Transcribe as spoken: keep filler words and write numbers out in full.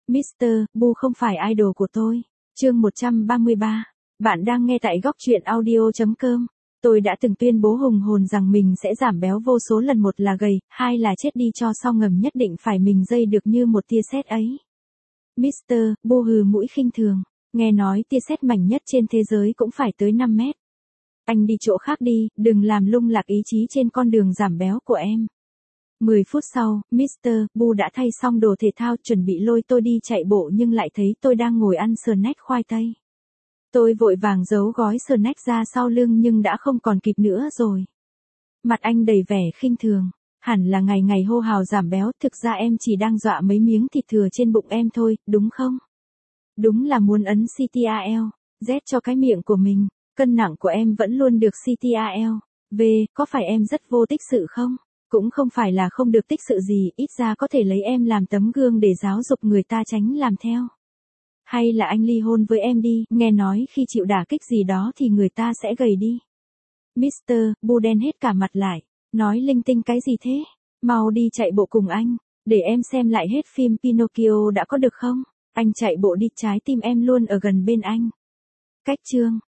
mít tơ Bu không phải idol của tôi. Chương một trăm ba mươi ba. Bạn đang nghe tại góc truyện audio chấm com. Tôi đã từng tuyên bố hùng hồn rằng mình sẽ giảm béo vô số lần, một là gầy, hai là chết đi cho xong, ngầm nhất định phải mình dây được như một tia sét ấy. mít tơ Bu hừ mũi khinh thường. Nghe nói tia sét mảnh nhất trên thế giới cũng phải tới năm mét. Anh đi chỗ khác đi, đừng làm lung lạc ý chí trên con đường giảm béo của em. mười phút sau, mít tơ Bu đã thay xong đồ thể thao, chuẩn bị lôi tôi đi chạy bộ nhưng lại thấy tôi đang ngồi ăn snack khoai tây. Tôi vội vàng giấu gói snack ra sau lưng nhưng đã không còn kịp nữa rồi. Mặt anh đầy vẻ khinh thường. Hẳn là ngày ngày hô hào giảm béo, thực ra em chỉ đang dọa mấy miếng thịt thừa trên bụng em thôi, đúng không? Đúng là muốn ấn xê tê a lờ, Z cho cái miệng của mình. Cân nặng của em vẫn luôn được xê tê a lờ. V, có phải em rất vô tích sự không? Cũng không phải là không được tích sự gì, ít ra có thể lấy em làm tấm gương để giáo dục người ta tránh làm theo. Hay là anh ly hôn với em đi, nghe nói khi chịu đả kích gì đó thì người ta sẽ gầy đi. mít tơ Bu đen hết cả mặt lại, nói linh tinh cái gì thế? Mau đi chạy bộ cùng anh, để em xem lại hết phim Pinocchio đã có được không? Anh chạy bộ đi, trái tim em luôn ở gần bên anh. Cách chương